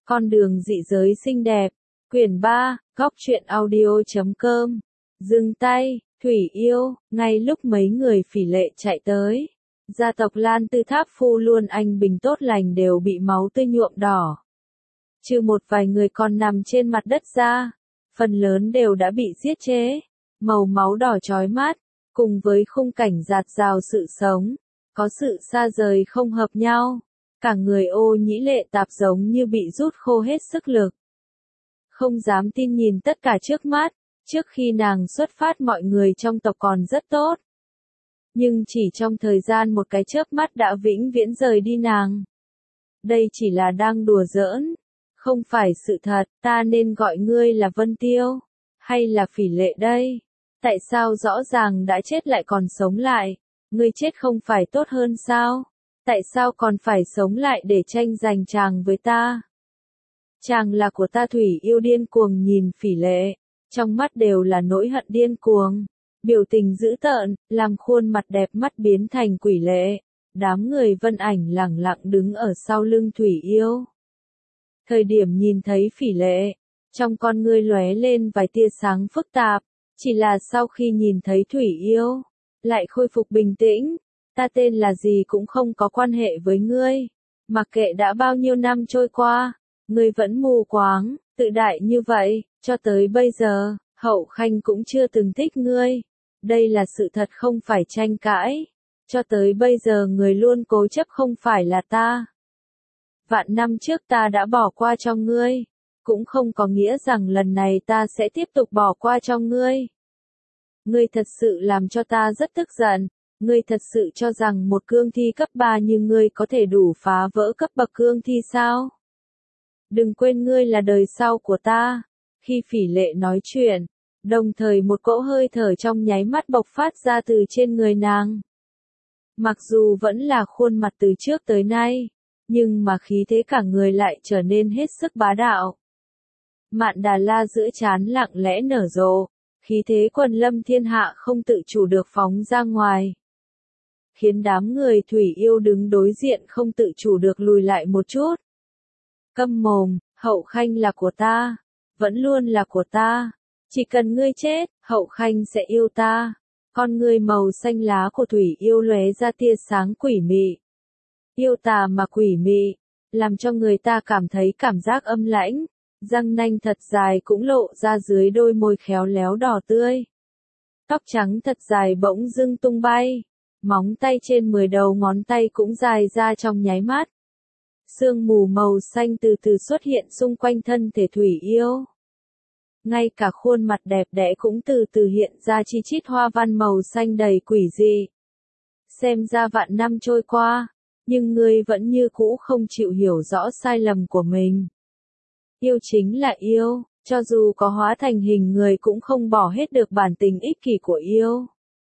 Con đường dị giới xinh đẹp. Quyển 3, góc truyện audio.com. Dừng tay, Thủy Yêu, ngay lúc mấy người Phỉ Lệ chạy tới. Gia tộc Lan Tư Tháp Phu luôn anh bình tốt lành đều bị máu tươi nhuộm đỏ. Trừ một vài người còn nằm trên mặt đất ra, phần lớn đều đã bị giết chế. Màu máu đỏ chói mắt, cùng với khung cảnh rạt rào sự sống, có sự xa rời không hợp nhau. Cả người Ô Nhĩ Lệ Tạp giống như bị rút khô hết sức lực. Không dám tin nhìn tất cả trước mắt, trước khi nàng xuất phát mọi người trong tộc còn rất tốt. Nhưng chỉ trong thời gian một cái chớp mắt đã vĩnh viễn rời đi nàng. Đây chỉ là đang đùa giỡn, không phải sự thật, ta nên gọi ngươi là Vân Tiêu, hay là Phỉ Lệ đây? Tại sao rõ ràng đã chết lại còn sống lại? Ngươi chết không phải tốt hơn sao? Tại sao còn phải sống lại để tranh giành chàng với ta? Chàng là của ta. Thủy Yêu điên cuồng nhìn Phỉ Lệ, trong mắt đều là nỗi hận điên cuồng, biểu tình dữ tợn, làm khuôn mặt đẹp mắt biến thành quỷ lệ. Đám người Vân Ảnh lẳng lặng đứng ở sau lưng Thủy Yêu. Thời điểm nhìn thấy Phỉ Lệ, trong con ngươi lóe lên vài tia sáng phức tạp, chỉ là sau khi nhìn thấy Thủy Yêu, lại khôi phục bình tĩnh. Ta tên là gì cũng không có quan hệ với ngươi, mặc kệ đã bao nhiêu năm trôi qua, ngươi vẫn mù quáng, tự đại như vậy, cho tới bây giờ, Hậu Khanh cũng chưa từng thích ngươi. Đây là sự thật không phải tranh cãi. Cho tới bây giờ người luôn cố chấp không phải là ta. Vạn năm trước ta đã bỏ qua cho ngươi, cũng không có nghĩa rằng lần này ta sẽ tiếp tục bỏ qua cho ngươi. Ngươi thật sự làm cho ta rất tức giận. Ngươi thật sự cho rằng một cương thi cấp 3 như ngươi có thể đủ phá vỡ cấp bậc cương thi sao? Đừng quên ngươi là đời sau của ta. Khi Phỉ Lệ nói chuyện, đồng thời một cỗ hơi thở trong nháy mắt bộc phát ra từ trên người nàng. Mặc dù vẫn là khuôn mặt từ trước tới nay, nhưng mà khí thế cả người lại trở nên hết sức bá đạo. Mạn Đà La giữa trán lặng lẽ nở rộ, khí thế quần lâm thiên hạ không tự chủ được phóng ra ngoài, khiến đám người Thủy Yêu đứng đối diện không tự chủ được lùi lại một chút. Câm mồm, Hậu Khanh là của ta, vẫn luôn là của ta. Chỉ cần ngươi chết, Hậu Khanh sẽ yêu ta. Con ngươi màu xanh lá của Thủy Yêu lóe ra tia sáng quỷ mị. Yêu tà mà quỷ mị, làm cho người ta cảm thấy cảm giác âm lãnh. Răng nanh thật dài cũng lộ ra dưới đôi môi khéo léo đỏ tươi. Tóc trắng thật dài bỗng dưng tung bay. Móng tay trên 10 đầu ngón tay cũng dài ra trong nháy mắt. Sương mù màu xanh từ từ xuất hiện xung quanh thân thể Thủy Yêu. Ngay cả khuôn mặt đẹp đẽ cũng từ từ hiện ra chi chít hoa văn màu xanh đầy quỷ dị. Xem ra vạn năm trôi qua, nhưng ngươi vẫn như cũ không chịu hiểu rõ sai lầm của mình. Yêu chính là yêu, cho dù có hóa thành hình người cũng không bỏ hết được bản tình ích kỷ của yêu.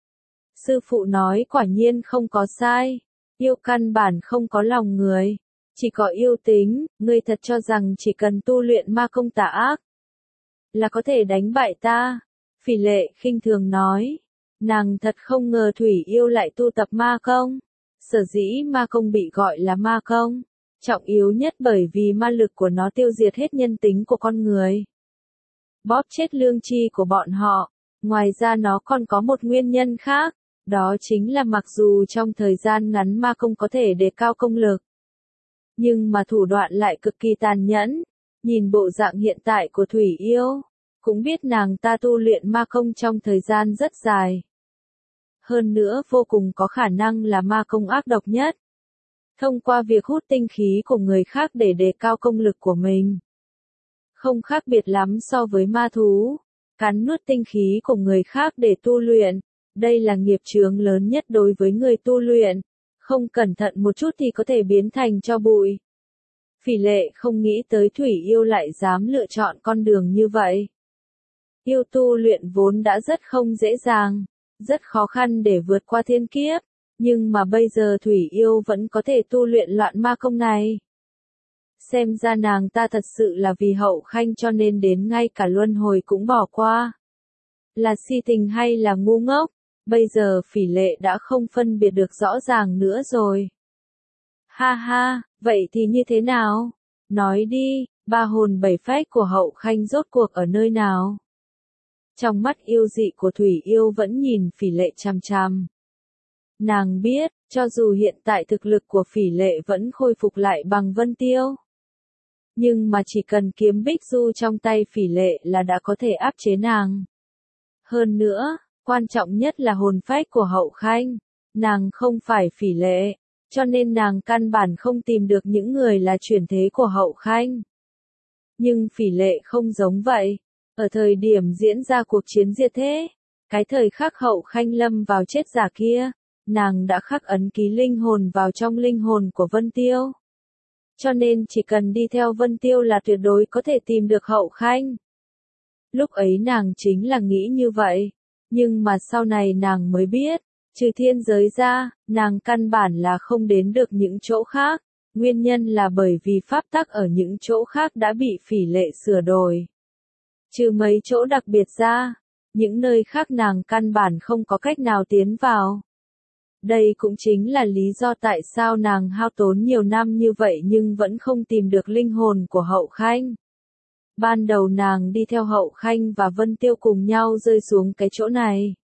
Sư phụ nói quả nhiên không có sai, yêu căn bản không có lòng người, chỉ có yêu tính. Ngươi thật cho rằng chỉ cần tu luyện ma công tà ác là có thể đánh bại ta? Phỉ Lệ khinh thường nói. Nàng thật không ngờ Thủy Yêu lại tu tập ma công. Sở dĩ ma công bị gọi là ma công, trọng yếu nhất bởi vì ma lực của nó tiêu diệt hết nhân tính của con người, bóp chết lương tri của bọn họ. Ngoài ra nó còn có một nguyên nhân khác, đó chính là mặc dù trong thời gian ngắn ma công có thể đề cao công lực, nhưng mà thủ đoạn lại cực kỳ tàn nhẫn. Nhìn bộ dạng hiện tại của Thủy Yêu, cũng biết nàng ta tu luyện ma công trong thời gian rất dài. Hơn nữa vô cùng có khả năng là ma công ác độc nhất. Thông qua việc hút tinh khí của người khác để đề cao công lực của mình. Không khác biệt lắm so với ma thú. Cắn nuốt tinh khí của người khác để tu luyện. Đây là nghiệp chướng lớn nhất đối với người tu luyện. Không cẩn thận một chút thì có thể biến thành tro bụi. Phỉ Lệ không nghĩ tới Thủy Yêu lại dám lựa chọn con đường như vậy. Yêu tu luyện vốn đã rất không dễ dàng, rất khó khăn để vượt qua thiên kiếp, nhưng mà bây giờ Thủy Yêu vẫn có thể tu luyện loạn ma công này. Xem ra nàng ta thật sự là vì Hậu Khanh cho nên đến ngay cả luân hồi cũng bỏ qua. Là si tình hay là ngu ngốc? Bây giờ Phỉ Lệ đã không phân biệt được rõ ràng nữa rồi. Ha ha, vậy thì như thế nào? Nói đi, Ba hồn bảy phách của Hậu Khanh rốt cuộc ở nơi nào? Trong mắt yêu dị của Thủy Yêu vẫn nhìn Phỉ Lệ chằm chằm. Nàng biết, cho dù hiện tại thực lực của Phỉ Lệ vẫn khôi phục lại bằng Vân Tiêu. Nhưng mà chỉ cần kiếm Bích Du trong tay Phỉ Lệ là đã có thể áp chế nàng. Hơn nữa, quan trọng nhất là hồn phách của Hậu Khanh. Nàng không phải Phỉ Lệ, cho nên nàng căn bản không tìm được những người là chuyển thế của Hậu Khanh. Nhưng Phỉ Lệ không giống vậy. Ở thời điểm diễn ra cuộc chiến diệt thế, cái thời khắc Hậu Khanh lâm vào chết giả kia, nàng đã khắc ấn ký linh hồn vào trong linh hồn của Vân Tiêu. Cho nên chỉ cần đi theo Vân Tiêu là tuyệt đối có thể tìm được Hậu Khanh. Lúc ấy nàng chính là nghĩ như vậy, nhưng mà sau này nàng mới biết, trừ thiên giới ra, nàng căn bản là không đến được những chỗ khác, nguyên nhân là bởi vì pháp tắc ở những chỗ khác đã bị Phỉ Lệ sửa đổi. Trừ mấy chỗ đặc biệt ra, những nơi khác nàng căn bản không có cách nào tiến vào. Đây cũng chính là lý do tại sao nàng hao tốn nhiều năm như vậy nhưng vẫn không tìm được linh hồn của Hậu Khanh. Ban đầu nàng đi theo Hậu Khanh và Vân Tiêu cùng nhau rơi xuống cái chỗ này.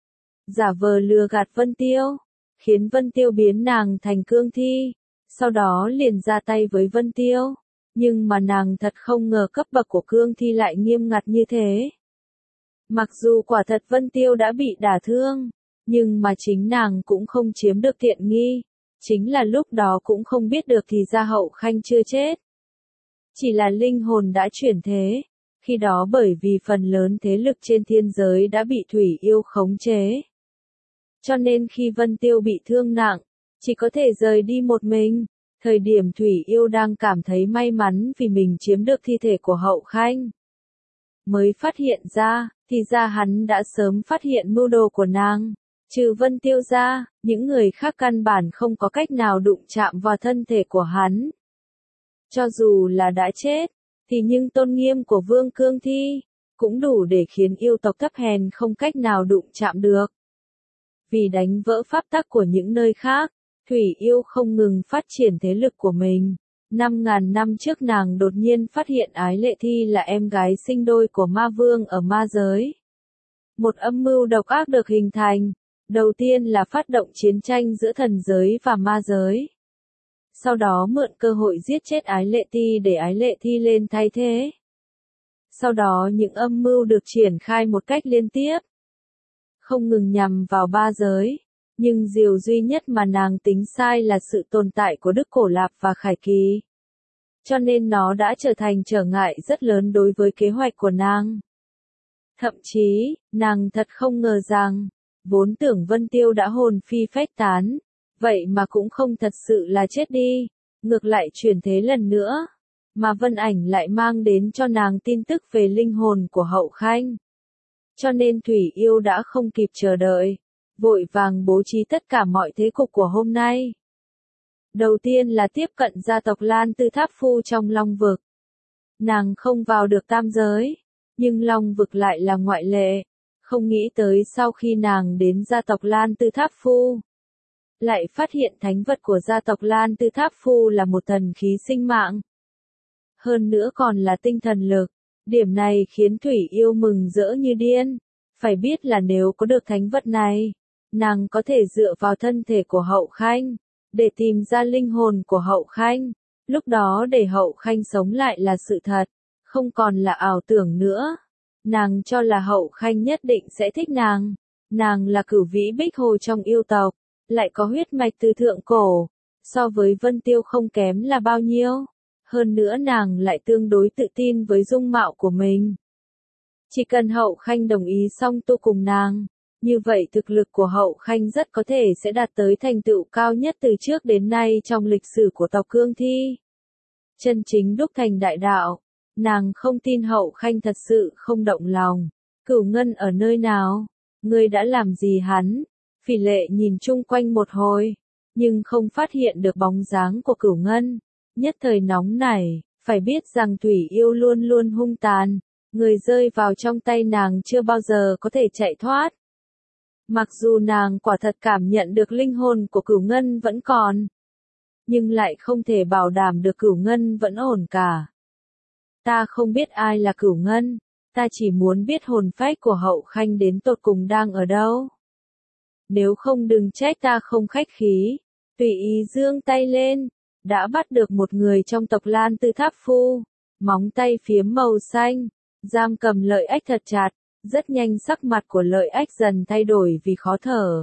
Giả vờ lừa gạt Vân Tiêu, khiến Vân Tiêu biến nàng thành cương thi, sau đó liền ra tay với Vân Tiêu. Nhưng mà nàng thật không ngờ cấp bậc của cương thi lại nghiêm ngặt như thế. Mặc dù quả thật Vân Tiêu đã bị đả thương, nhưng mà chính nàng cũng không chiếm được tiện nghi. Chính là lúc đó cũng không biết được thì ra Hậu Khanh chưa chết. Chỉ là linh hồn đã chuyển thế. Khi đó bởi vì phần lớn thế lực trên thiên giới đã bị Thủy Yêu khống chế. Cho nên khi Vân Tiêu bị thương nặng, chỉ có thể rời đi một mình. Thời điểm Thủy Yêu đang cảm thấy may mắn vì mình chiếm được thi thể của Hậu Khanh. Mới phát hiện ra, thì ra hắn đã sớm phát hiện mưu đồ của nàng. Trừ Vân Tiêu ra, những người khác căn bản không có cách nào đụng chạm vào thân thể của hắn. Cho dù là đã chết, thì nhưng tôn nghiêm của Vương Cương Thi, cũng đủ để khiến yêu tộc thấp hèn không cách nào đụng chạm được. Vì đánh vỡ pháp tắc của những nơi khác, Thủy Yêu không ngừng phát triển thế lực của mình. 5.000 năm trước nàng đột nhiên phát hiện Ái Lệ Thi là em gái sinh đôi của Ma Vương ở ma giới. Một âm mưu độc ác được hình thành. Đầu tiên là phát động chiến tranh giữa thần giới và ma giới. Sau đó mượn cơ hội giết chết Ái Lệ Thi để Ái Lệ Thi lên thay thế. Sau đó những âm mưu được triển khai một cách liên tiếp. Không ngừng nhằm vào ba giới. Nhưng điều duy nhất mà nàng tính sai là sự tồn tại của Đức Cổ Lạp và Khải Kỳ. Cho nên nó đã trở thành trở ngại rất lớn đối với kế hoạch của nàng. Thậm chí, nàng thật không ngờ rằng, vốn tưởng Vân Tiêu đã hồn phi phách tán, vậy mà cũng không thật sự là chết đi, ngược lại chuyển thế lần nữa, mà Vân Ảnh lại mang đến cho nàng tin tức về linh hồn của Hậu Khanh. Cho nên Thủy Yêu đã không kịp chờ đợi, vội vàng bố trí tất cả mọi thế cục của hôm nay. Đầu tiên là tiếp cận gia tộc Lan Tư Tháp Phu trong Long Vực. Nàng không vào được tam giới, nhưng Long Vực lại là ngoại lệ. Không nghĩ tới sau khi nàng đến gia tộc Lan Tư Tháp Phu, lại phát hiện thánh vật của gia tộc Lan Tư Tháp Phu là một thần khí sinh mạng. Hơn nữa còn là tinh thần lực. Điểm này khiến Thủy Yêu mừng rỡ như điên. Phải biết là nếu có được thánh vật này, nàng có thể dựa vào thân thể của Hậu Khanh, để tìm ra linh hồn của Hậu Khanh. Lúc đó để Hậu Khanh sống lại là sự thật, không còn là ảo tưởng nữa. Nàng cho là Hậu Khanh nhất định sẽ thích nàng. Nàng là cửu vĩ bích hồ trong yêu tộc, lại có huyết mạch từ thượng cổ. So với Vân Tiêu không kém là bao nhiêu. Hơn nữa nàng lại tương đối tự tin với dung mạo của mình. Chỉ cần Hậu Khanh đồng ý song tu cùng nàng, như vậy thực lực của Hậu Khanh rất có thể sẽ đạt tới thành tựu cao nhất từ trước đến nay trong lịch sử của tộc Cương Thi. Chân chính đúc thành đại đạo, nàng không tin Hậu Khanh thật sự không động lòng. Cửu Ngân ở nơi nào? Ngươi đã làm gì hắn? Phỉ Lệ nhìn chung quanh một hồi, nhưng không phát hiện được bóng dáng của Cửu Ngân. Nhất thời nóng nảy, phải biết rằng Thủy Yêu luôn luôn hung tàn. Người rơi vào trong tay nàng chưa bao giờ có thể chạy thoát. Mặc dù nàng quả thật cảm nhận được linh hồn của Cửu Ngân vẫn còn, nhưng lại không thể bảo đảm được Cửu Ngân vẫn ổn cả. ta không biết ai là Cửu Ngân, ta chỉ muốn biết hồn phách của Hậu Khanh đến tột cùng đang ở đâu. Nếu không đừng trách ta không khách khí. Tùy ý giương tay lên, đã bắt được một người trong tộc Lan Tư Tháp Phu, móng tay phiếm màu xanh, giam cầm Lợi Ách thật chặt, rất nhanh sắc mặt của Lợi Ách dần thay đổi vì khó thở.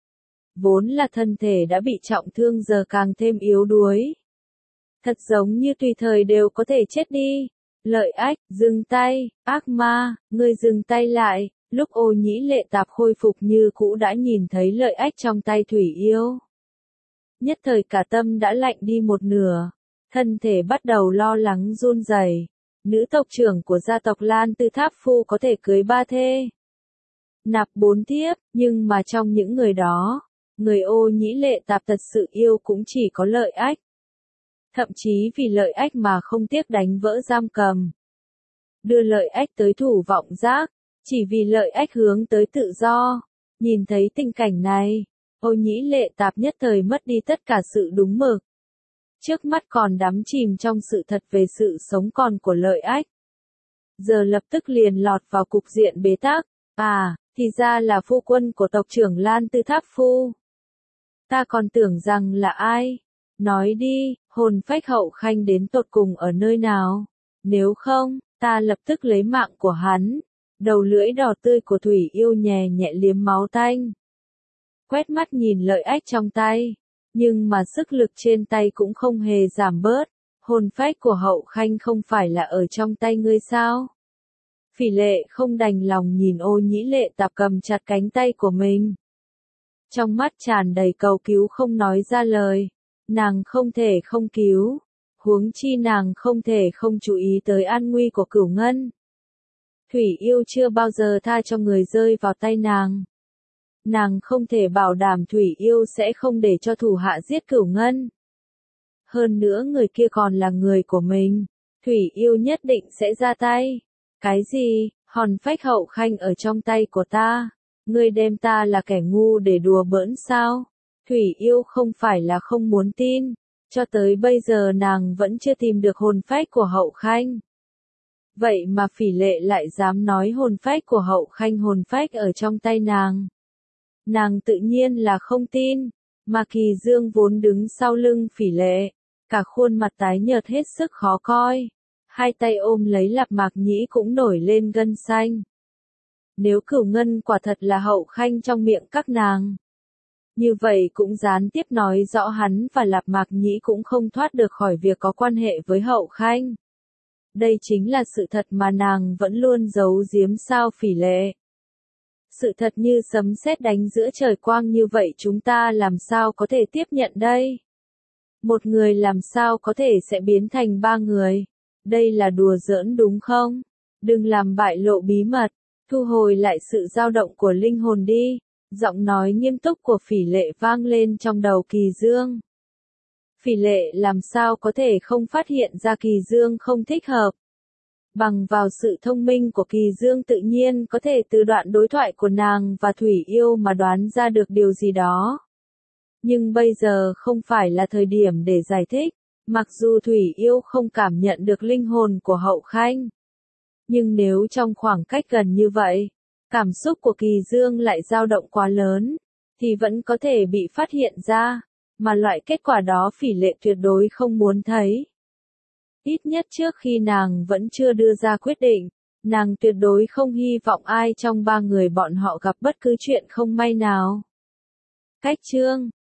Vốn là thân thể đã bị trọng thương giờ càng thêm yếu đuối. Thật giống như tùy thời đều có thể chết đi. Lợi Ách, dừng tay, ác ma, ngươi dừng tay lại. Lúc Ô Nhĩ Lệ Tạp khôi phục như cũ đã nhìn thấy Lợi Ách trong tay Thủy Yêu. Nhất thời cả tâm đã lạnh đi một nửa, thân thể bắt đầu lo lắng run rẩy. Nữ tộc trưởng của gia tộc Lan Tư Tháp Phu có thể cưới 3 thê, nạp 4 thiếp, nhưng mà trong những người đó, người Ô Nhĩ Lệ Tạp thật sự yêu cũng chỉ có Lợi Ách. Thậm chí vì Lợi Ách mà không tiếc đánh vỡ giam cầm, đưa Lợi Ách tới Thủ Vọng Giác, chỉ vì Lợi Ách hướng tới tự do. Nhìn thấy tình cảnh này, Ô Nhĩ Lệ Tạp nhất thời mất đi tất cả sự đúng mực. Trước mắt còn đắm chìm trong sự thật về sự sống còn của Lợi Ách. Giờ lập tức liền lọt vào cục diện bế tắc. À, thì ra là phu quân của tộc trưởng Lan Tư Tháp Phu. Ta còn tưởng rằng là ai? Nói đi, hồn phách Hậu Khanh đến tột cùng ở nơi nào? Nếu không, ta lập tức lấy mạng của hắn. Đầu lưỡi đỏ tươi của Thủy Yêu nhẹ nhẹ liếm máu tanh. Quét mắt nhìn Lợi Ách trong tay, nhưng mà sức lực trên tay cũng không hề giảm bớt. Hồn phách của Hậu Khanh không phải là ở trong tay ngươi sao? Phỉ Lệ không đành lòng nhìn Ô Nhĩ Lệ Tạp cầm chặt cánh tay của mình. Trong mắt tràn đầy cầu cứu không nói ra lời. Nàng không thể không cứu. Huống chi nàng không thể không chú ý tới an nguy của Cửu Ngân. Thủy Yêu chưa bao giờ tha cho người rơi vào tay nàng. Nàng không thể bảo đảm Thủy Yêu sẽ không để cho thủ hạ giết Cửu Ngân. Hơn nữa người kia còn là người của mình. Thủy Yêu nhất định sẽ ra tay. Cái gì? Hồn phách Hậu Khanh ở trong tay của ta. Ngươi đem ta là kẻ ngu để đùa bỡn sao? Thủy Yêu không phải là không muốn tin. Cho tới bây giờ nàng vẫn chưa tìm được hồn phách của Hậu Khanh. Vậy mà Phỉ Lệ lại dám nói hồn phách của Hậu Khanh hồn phách ở trong tay nàng. Nàng tự nhiên là không tin, mà Kỳ Dương vốn đứng sau lưng Phỉ Lệ, cả khuôn mặt tái nhợt hết sức khó coi, hai tay ôm lấy Lạp Mạc Nhĩ cũng nổi lên gân xanh. Nếu Cửu Ngân quả thật là Hậu Khanh trong miệng các nàng, như vậy cũng gián tiếp nói rõ hắn và Lạp Mạc Nhĩ cũng không thoát được khỏi việc có quan hệ với Hậu Khanh. Đây chính là sự thật mà nàng vẫn luôn giấu giếm sao Phỉ Lệ. Sự thật như sấm sét đánh giữa trời quang như vậy chúng ta làm sao có thể tiếp nhận đây? Một người làm sao có thể sẽ biến thành 3 người? Đây là đùa giỡn đúng không? Đừng làm bại lộ bí mật, thu hồi lại sự dao động của linh hồn đi. Giọng nói nghiêm túc của Phỉ Lệ vang lên trong đầu Kỳ Dương. Phỉ Lệ làm sao có thể không phát hiện ra Kỳ Dương không thích hợp. Bằng vào sự thông minh của Kỳ Dương tự nhiên có thể từ đoạn đối thoại của nàng và Thủy Yêu mà đoán ra được điều gì đó. Nhưng bây giờ không phải là thời điểm để giải thích, mặc dù Thủy Yêu không cảm nhận được linh hồn của Hậu Khanh. Nhưng nếu trong khoảng cách gần như vậy, cảm xúc của Kỳ Dương lại dao động quá lớn, thì vẫn có thể bị phát hiện ra, mà loại kết quả đó Phỉ Lệ tuyệt đối không muốn thấy. Ít nhất trước khi nàng vẫn chưa đưa ra quyết định, nàng tuyệt đối không hy vọng ai trong 3 người bọn họ gặp bất cứ chuyện không may nào. Cách chương